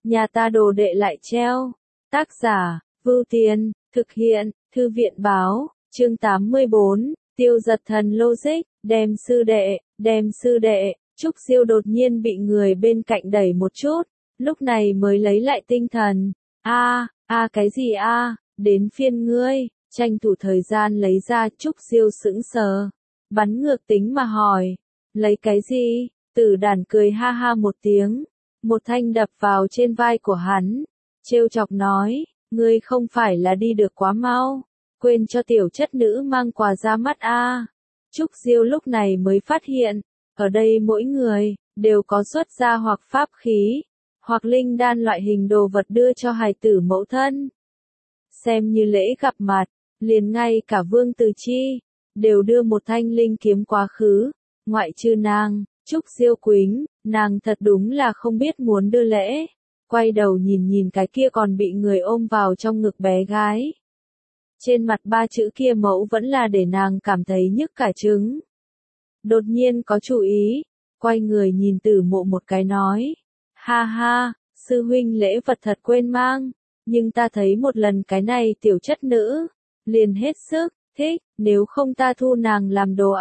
nhà ta đồ đệ lại treo. Tác giả, Vưu Tiên, thực hiện, Thư viện báo, chương 84, tiêu giật thần logic, đem sư đệ, Trúc Diêu đột nhiên bị người bên cạnh đẩy một chút, lúc này mới lấy lại tinh thần. Cái gì đến phiên ngươi, tranh thủ thời gian lấy ra. Trúc Diêu sững sờ, bắn ngược tính mà hỏi, lấy cái gì? Tử Đản cười ha ha một tiếng, một thanh đập vào trên vai của hắn, trêu chọc nói, ngươi không phải là đi được quá mau, quên cho tiểu chất nữ mang quà ra mắt Trúc Diêu lúc này mới phát hiện, ở đây mỗi người đều có xuất gia hoặc pháp khí, hoặc linh đan loại hình đồ vật đưa cho hài tử mẫu thân. Xem như lễ gặp mặt, liền ngay cả Vương Từ Chi đều đưa một thanh linh kiếm quá khứ, ngoại trừ nàng, Trúc Diêu Quýnh, nàng thật đúng là không biết muốn đưa lễ. Quay đầu nhìn cái kia còn bị người ôm vào trong ngực bé gái. Trên mặt ba chữ kia mẫu vẫn là để nàng cảm thấy nhức cả trứng. Đột nhiên có chủ ý, quay người nhìn Tử Mộ một cái nói, ha ha, sư huynh lễ vật thật quên mang, nhưng ta thấy một lần cái này tiểu chất nữ, liền hết sức thích, nếu không ta thu nàng làm đồ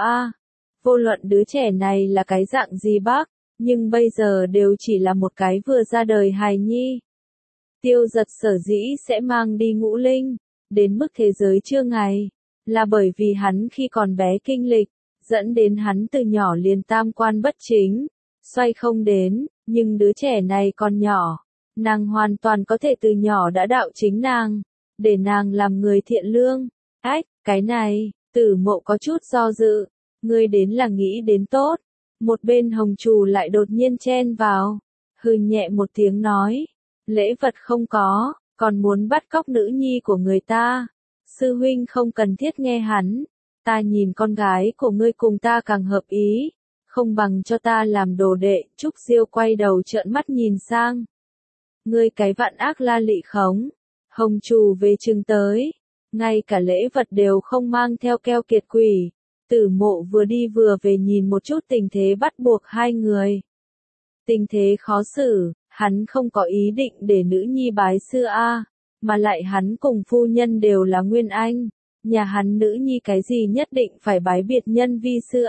Vô luận đứa trẻ này là cái dạng gì bác, nhưng bây giờ đều chỉ là một cái vừa ra đời hài nhi. Tiêu giật sở dĩ sẽ mang đi ngũ linh, đến mức thế giới chưa ngày, là bởi vì hắn khi còn bé kinh lịch, dẫn đến hắn từ nhỏ liền tam quan bất chính, xoay không đến, nhưng đứa trẻ này còn nhỏ, nàng hoàn toàn có thể từ nhỏ đã đạo chính nàng, để nàng làm người thiện lương. Cái này, Tử Mộ có chút do dự, ngươi đến là nghĩ đến tốt. Một bên Hồng Trù lại đột nhiên chen vào, hừ nhẹ một tiếng nói, lễ vật không có, còn muốn bắt cóc nữ nhi của người ta. Sư huynh không cần thiết nghe hắn, ta nhìn con gái của ngươi cùng ta càng hợp ý, không bằng cho ta làm đồ đệ. Trúc Diêu quay đầu trợn mắt nhìn sang. Ngươi cái vạn ác la lị khống, Hồng Trù về chừng tới, ngay cả lễ vật đều không mang theo keo kiệt quỷ. Tử Mộ vừa đi vừa về nhìn một chút tình thế bắt buộc hai người. Tình thế khó xử, hắn không có ý định để nữ nhi bái sư mà lại hắn cùng phu nhân đều là Nguyên Anh, nhà hắn nữ nhi cái gì nhất định phải bái biệt nhân vi sư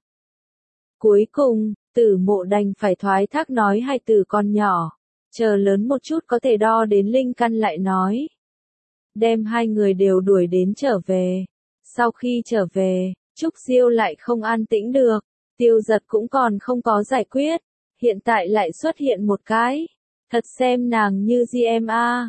Cuối cùng, Tử Mộ đành phải thoái thác nói hai tử con nhỏ, chờ lớn một chút có thể đo đến linh căn lại nói. Đem hai người đều đuổi đến trở về. Sau khi trở về, Trúc Diêu lại không an tĩnh được, Tiêu Giật cũng còn không có giải quyết, hiện tại lại xuất hiện một cái, thật xem nàng như GM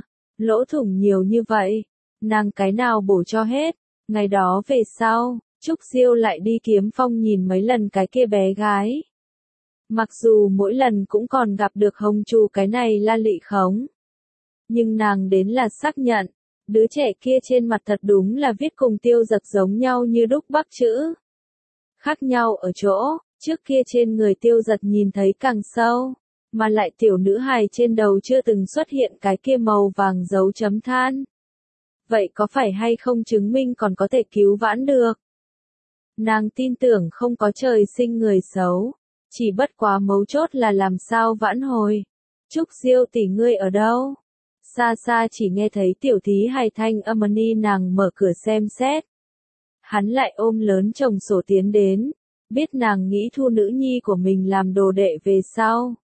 lỗ thủng nhiều như vậy, nàng cái nào bổ cho hết. Ngày đó về sau, Trúc Diêu lại đi Kiếm Phong nhìn mấy lần cái kia bé gái. Mặc dù mỗi lần cũng còn gặp được Hồng Trù cái này la lị khống, nhưng nàng đến là xác nhận, đứa trẻ kia trên mặt thật đúng là viết cùng Tiêu Giật giống nhau như đúc bắc chữ. Khác nhau ở chỗ, trước kia trên người Tiêu Giật nhìn thấy càng sâu, mà lại tiểu nữ hài trên đầu chưa từng xuất hiện cái kia màu vàng dấu chấm than. Vậy có phải hay không chứng minh còn có thể cứu vãn được? Nàng tin tưởng không có trời sinh người xấu, chỉ bất quá mấu chốt là làm sao vãn hồi. Trúc Diêu tỷ ngươi ở đâu? Xa xa chỉ nghe thấy tiểu thí hài thanh âm ni nàng mở cửa xem xét. Hắn lại ôm lớn chồng sổ tiến đến, biết nàng nghĩ thu nữ nhi của mình làm đồ đệ về sau.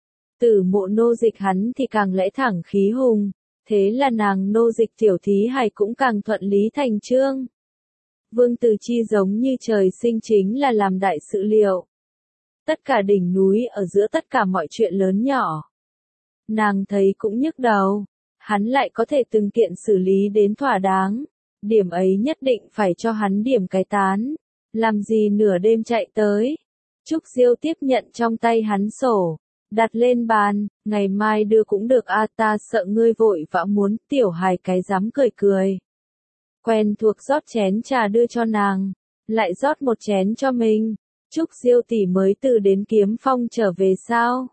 Tử Mộ nô dịch hắn thì càng lẽ thẳng khí hùng, thế là nàng nô dịch tiểu thí hài cũng càng thuận lý thành chương. Vương Từ Chi giống như trời sinh chính là làm đại sự liệu. Tất cả đỉnh núi ở giữa tất cả mọi chuyện lớn nhỏ. Nàng thấy cũng nhức đầu. Hắn lại có thể từng kiện xử lý đến thỏa đáng, điểm ấy nhất định phải cho hắn điểm cái tán, làm gì nửa đêm chạy tới. Trúc Diêu tiếp nhận trong tay hắn sổ, đặt lên bàn, ngày mai đưa cũng được ta sợ ngươi vội vã muốn. Tiểu hài cái dám cười cười. Quen thuộc rót chén trà đưa cho nàng, lại rót một chén cho mình. Trúc Diêu tỷ mới từ đến Kiếm Phong trở về sao?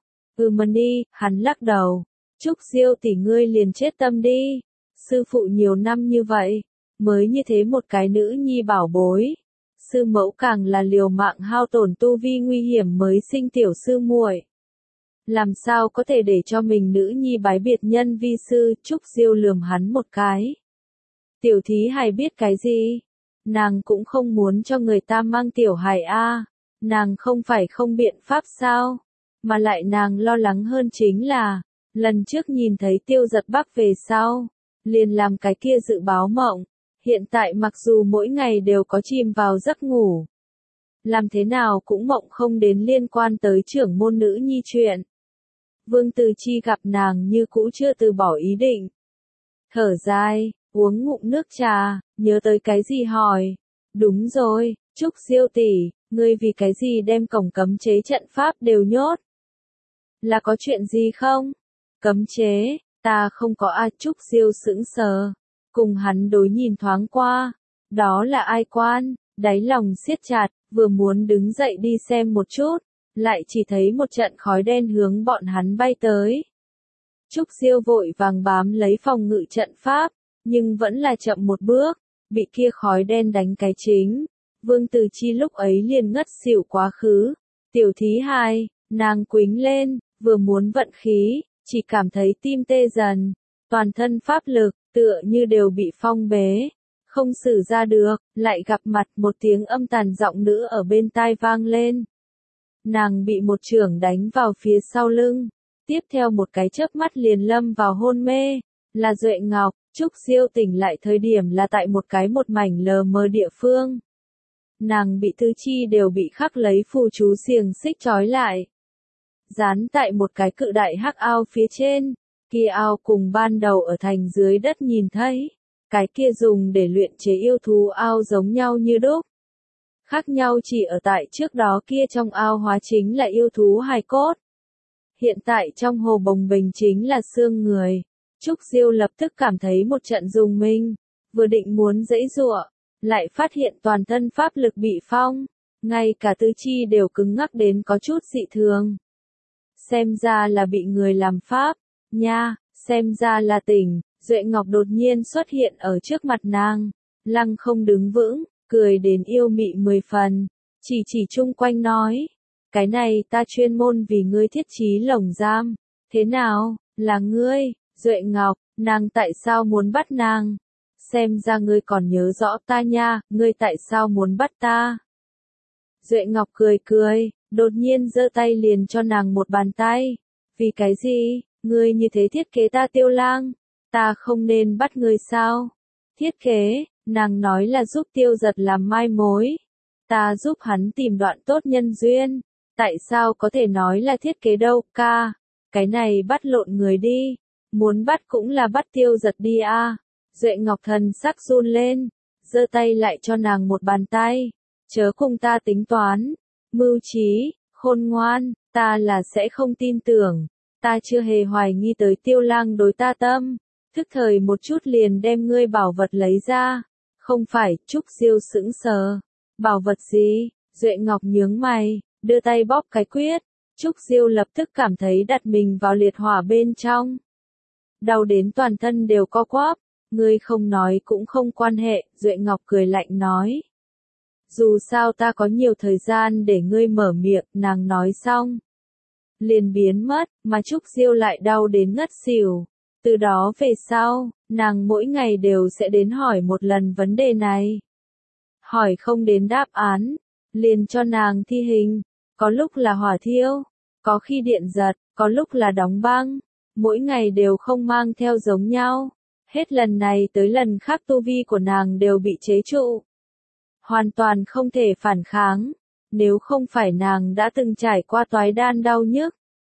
Đi, hắn lắc đầu. Trúc Diêu tỷ ngươi liền chết tâm đi, sư phụ nhiều năm như vậy, mới như thế một cái nữ nhi bảo bối. Sư mẫu càng là liều mạng hao tổn tu vi nguy hiểm mới sinh tiểu sư muội. làm sao có thể để cho mình nữ nhi bái biệt nhân vi sư, Trúc Diêu lườm hắn một cái. Tiểu thí hài biết cái gì? Nàng cũng không muốn cho người ta mang tiểu hài a, nàng không phải không biện pháp sao? Mà lại nàng lo lắng hơn chính là, lần trước nhìn thấy Tiêu Giật Bắc về sau, liền làm cái kia dự báo mộng, hiện tại mặc dù mỗi ngày đều có chìm vào giấc ngủ, làm thế nào cũng mộng không đến liên quan tới trưởng môn nữ nhi chuyện. Vương Từ Chi gặp nàng như cũ chưa từ bỏ ý định. Thở dài, uống ngụm nước trà, nhớ tới cái gì hỏi. Đúng rồi, Trúc Diêu tỷ, ngươi vì cái gì đem cổng cấm chế trận pháp đều nhốt? Là có chuyện gì không? Cấm chế, ta không có a. Trúc Diêu sững sờ, cùng hắn đối nhìn thoáng qua. Đó là ai quan, đáy lòng siết chặt, vừa muốn đứng dậy đi xem một chút, lại chỉ thấy một trận khói đen hướng bọn hắn bay tới. Trúc Diêu vội vàng bám lấy phòng ngự trận pháp, nhưng vẫn là chậm một bước, bị kia khói đen đánh cái chính. Vương Từ Chi lúc ấy liền ngất xỉu quá khứ. Tiểu thí hài, nàng quính lên, vừa muốn vận khí, chỉ cảm thấy tim tê dần, toàn thân pháp lực, tựa như đều bị phong bế, không xử ra được, lại gặp mặt một tiếng âm tàn giọng nữ ở bên tai vang lên. Nàng bị một chưởng đánh vào phía sau lưng, tiếp theo một cái chớp mắt liền lâm vào hôn mê, là Duệ Ngọc. Trúc Diêu tỉnh lại thời điểm là tại một mảnh lờ mờ địa phương. Nàng bị tứ chi đều bị khắc lấy phù chú xiềng xích trói lại, dán tại một cái cự đại hắc ao phía trên, kia ao cùng ban đầu ở thành dưới đất nhìn thấy, cái kia dùng để luyện chế yêu thú ao giống nhau như đúc. Khác nhau chỉ ở tại trước đó kia trong ao hóa chính là yêu thú hài cốt. Hiện tại trong hồ bồng bềnh chính là xương người. Trúc Diêu lập tức cảm thấy một trận rùng mình, vừa định muốn giãy giụa, lại phát hiện toàn thân pháp lực bị phong, ngay cả tứ chi đều cứng ngắc đến có chút dị thường. Xem ra là bị người làm pháp, nha, xem ra là tỉnh. Duệ Ngọc đột nhiên xuất hiện ở trước mặt nàng, lăng không đứng vững, cười đến yêu mị 10 phần, chỉ chung quanh nói, cái này ta chuyên môn vì ngươi thiết trí lồng giam, thế nào, là ngươi? Duệ Ngọc, nàng tại sao muốn bắt nàng? Xem ra ngươi còn nhớ rõ ta nha, ngươi tại sao muốn bắt ta? Duệ Ngọc cười cười, đột nhiên giơ tay liền cho nàng một bàn tay. Vì cái gì, ngươi như thế thiết kế ta Tiêu Lang? Ta không nên bắt ngươi sao? Thiết kế, nàng nói là giúp Tiêu Giật làm mai mối. Ta giúp hắn tìm đoạn tốt nhân duyên. Tại sao có thể nói là thiết kế đâu, ca? Cái này bắt lộn người đi. Muốn bắt cũng là bắt Tiêu Giật đi a. Duệ Ngọc thần sắc run lên, giơ tay lại cho nàng một bàn tay. Chớ cùng ta tính toán, mưu trí, khôn ngoan, ta là sẽ không tin tưởng. Ta chưa hề hoài nghi tới Tiêu Lang đối ta tâm, thức thời một chút liền đem ngươi bảo vật lấy ra. Không phải. Trúc Diêu sững sờ. Bảo vật gì? Duệ Ngọc nhướng mày, đưa tay bóp cái quyết. Trúc Diêu lập tức cảm thấy đặt mình vào liệt hỏa bên trong. Đau đến toàn thân đều co quắp. Ngươi không nói cũng không quan hệ, Duệ Ngọc cười lạnh nói. Dù sao ta có nhiều thời gian để ngươi mở miệng, nàng nói xong. Liền biến mất, mà Trúc Diêu lại đau đến ngất xỉu. Từ đó về sau, nàng mỗi ngày đều sẽ đến hỏi một lần vấn đề này. Hỏi không đến đáp án, liền cho nàng thi hình. Có lúc là hỏa thiêu, có khi điện giật, có lúc là đóng băng. Mỗi ngày đều không mang theo giống nhau. Hết lần này tới lần khác tu vi của nàng đều bị chế trụ. Hoàn toàn không thể phản kháng. Nếu không phải nàng đã từng trải qua toái đan đau nhức,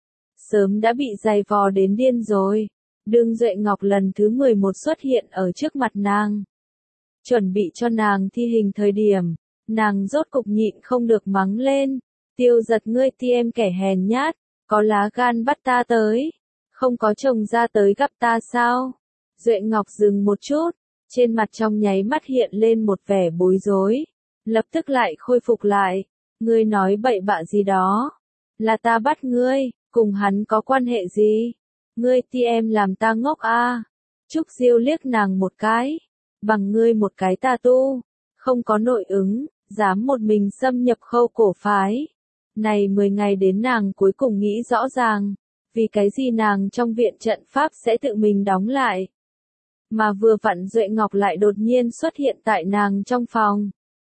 sớm đã bị giày vò đến điên rồi. Đương Duệ Ngọc lần thứ 11 xuất hiện ở trước mặt nàng, chuẩn bị cho nàng thi hình thời điểm, nàng rốt cục nhịn không được mắng lên. Tiêu Giật, ngươi em kẻ hèn nhát, có lá gan bắt ta tới, không có chồng ra tới gặp ta sao? Duệ Ngọc dừng một chút, trên mặt trong nháy mắt hiện lên một vẻ bối rối, lập tức lại khôi phục lại. Ngươi nói bậy bạ gì đó? Là ta bắt ngươi, cùng hắn có quan hệ gì? Ngươi em làm ta ngốc a? Trúc Diêu liếc nàng một cái, bằng ngươi một cái tà tu, không có nội ứng, dám một mình xâm nhập Khâu cổ phái. Này 10 ngày đến nàng cuối cùng nghĩ rõ ràng, vì cái gì nàng trong viện trận pháp sẽ tự mình đóng lại. Mà vừa vặn Duệ Ngọc lại đột nhiên xuất hiện tại nàng trong phòng.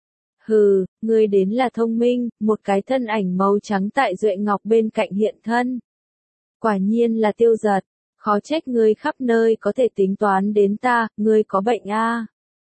Hừ, ngươi đến là thông minh, một cái thân ảnh màu trắng tại Duệ Ngọc bên cạnh hiện thân. Quả nhiên là Tiêu Giật, khó trách ngươi khắp nơi có thể tính toán đến ta, ngươi có bệnh a?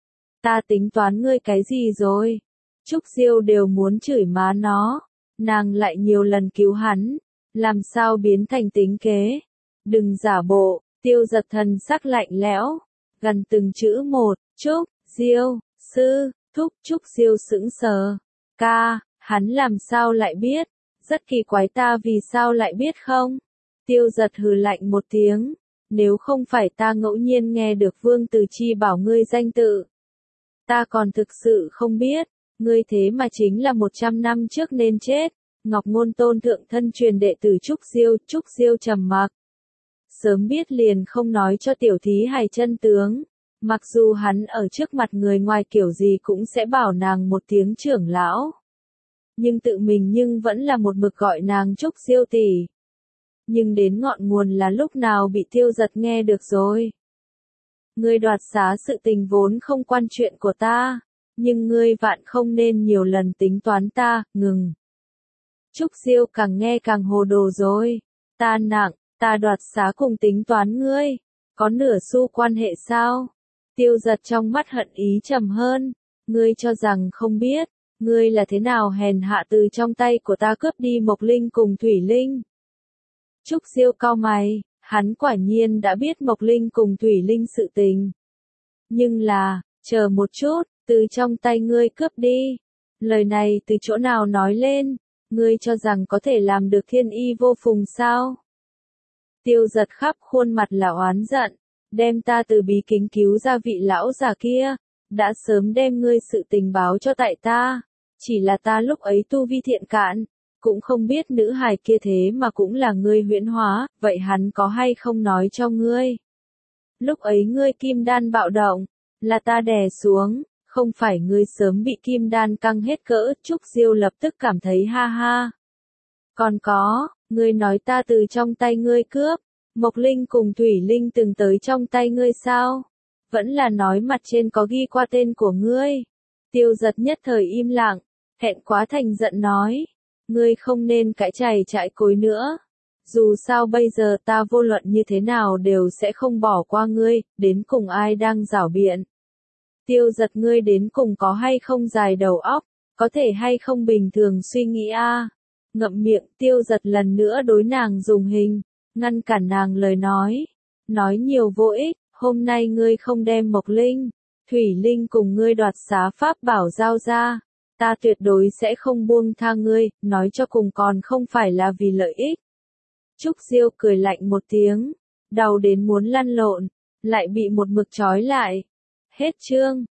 Ta tính toán ngươi cái gì rồi? Trúc Diêu đều muốn chửi má nó, nàng lại nhiều lần cứu hắn, làm sao biến thành tính kế? Đừng giả bộ, Tiêu Giật thần sắc lạnh lẽo, gần từng chữ một, Trúc Diêu, sư, thúc. Trúc Diêu sững sờ. Ca, hắn làm sao lại biết? Rất kỳ quái, ta vì sao lại biết không? Tiêu Giật hừ lạnh một tiếng. Nếu không phải ta ngẫu nhiên nghe được Vương Từ Chi bảo ngươi danh tự, ta còn thực sự không biết. Ngươi thế mà chính là 100 năm trước nên chết. Ngọc Ngôn Tôn thượng thân truyền đệ tử Trúc Diêu. Trúc Diêu trầm mặc. Sớm biết liền không nói cho tiểu thí hài chân tướng. Mặc dù hắn ở trước mặt người ngoài kiểu gì cũng sẽ bảo nàng một tiếng trưởng lão. Nhưng tự mình vẫn là một mực gọi nàng Trúc Diêu tỷ. Nhưng đến ngọn nguồn là lúc nào bị Tiêu Giật nghe được rồi. Ngươi đoạt xá sự tình vốn không quan chuyện của ta, nhưng ngươi vạn không nên nhiều lần tính toán ta, ngừng. Trúc Diêu càng nghe càng hồ đồ rồi. Ta nặng, ta đoạt xá cùng tính toán ngươi, có nửa xu quan hệ sao? Tiêu Giật trong mắt hận ý trầm hơn. Ngươi cho rằng không biết, ngươi là thế nào hèn hạ từ trong tay của ta cướp đi Mộc Linh cùng Thủy Linh. Trúc Diêu cau mày, hắn quả nhiên đã biết Mộc Linh cùng Thủy Linh sự tình. Nhưng là, chờ một chút, từ trong tay ngươi cướp đi. Lời này từ chỗ nào nói lên, ngươi cho rằng có thể làm được thiên y vô phùng sao? Tiêu Giật khắp khuôn mặt là oán giận, đem ta từ bí kính cứu ra vị lão già kia, đã sớm đem ngươi sự tình báo cho tại ta, chỉ là ta lúc ấy tu vi thiện cạn, cũng không biết nữ hài kia thế mà cũng là ngươi huyễn hóa, vậy hắn có hay không nói cho ngươi? Lúc ấy ngươi kim đan bạo động, là ta đè xuống, không phải ngươi sớm bị kim đan căng hết cỡ. Trúc Diêu lập tức cảm thấy ha ha. Còn có, ngươi nói ta từ trong tay ngươi cướp, Mộc Linh cùng Thủy Linh từng tới trong tay ngươi sao? Vẫn là nói mặt trên có ghi qua tên của ngươi. Tiêu Giật nhất thời im lặng, hẹn quá thành giận nói. Ngươi không nên cãi chày chạy cối nữa. Dù sao bây giờ ta vô luận như thế nào đều sẽ không bỏ qua ngươi, đến cùng ai đang giảo biện. Tiêu Giật, ngươi đến cùng có hay không dài đầu óc, có thể hay không bình thường suy nghĩ a? Ngậm miệng. Tiêu Giật lần nữa đối nàng dùng hình, ngăn cản nàng lời nói nhiều vô ích. Hôm nay ngươi không đem Mộc Linh, Thủy Linh cùng ngươi đoạt xá pháp bảo giao ra, ta tuyệt đối sẽ không buông tha ngươi, nói cho cùng còn không phải là vì lợi ích. Trúc Diêu cười lạnh một tiếng, đau đến muốn lăn lộn, lại bị một mực trói lại. Hết chương.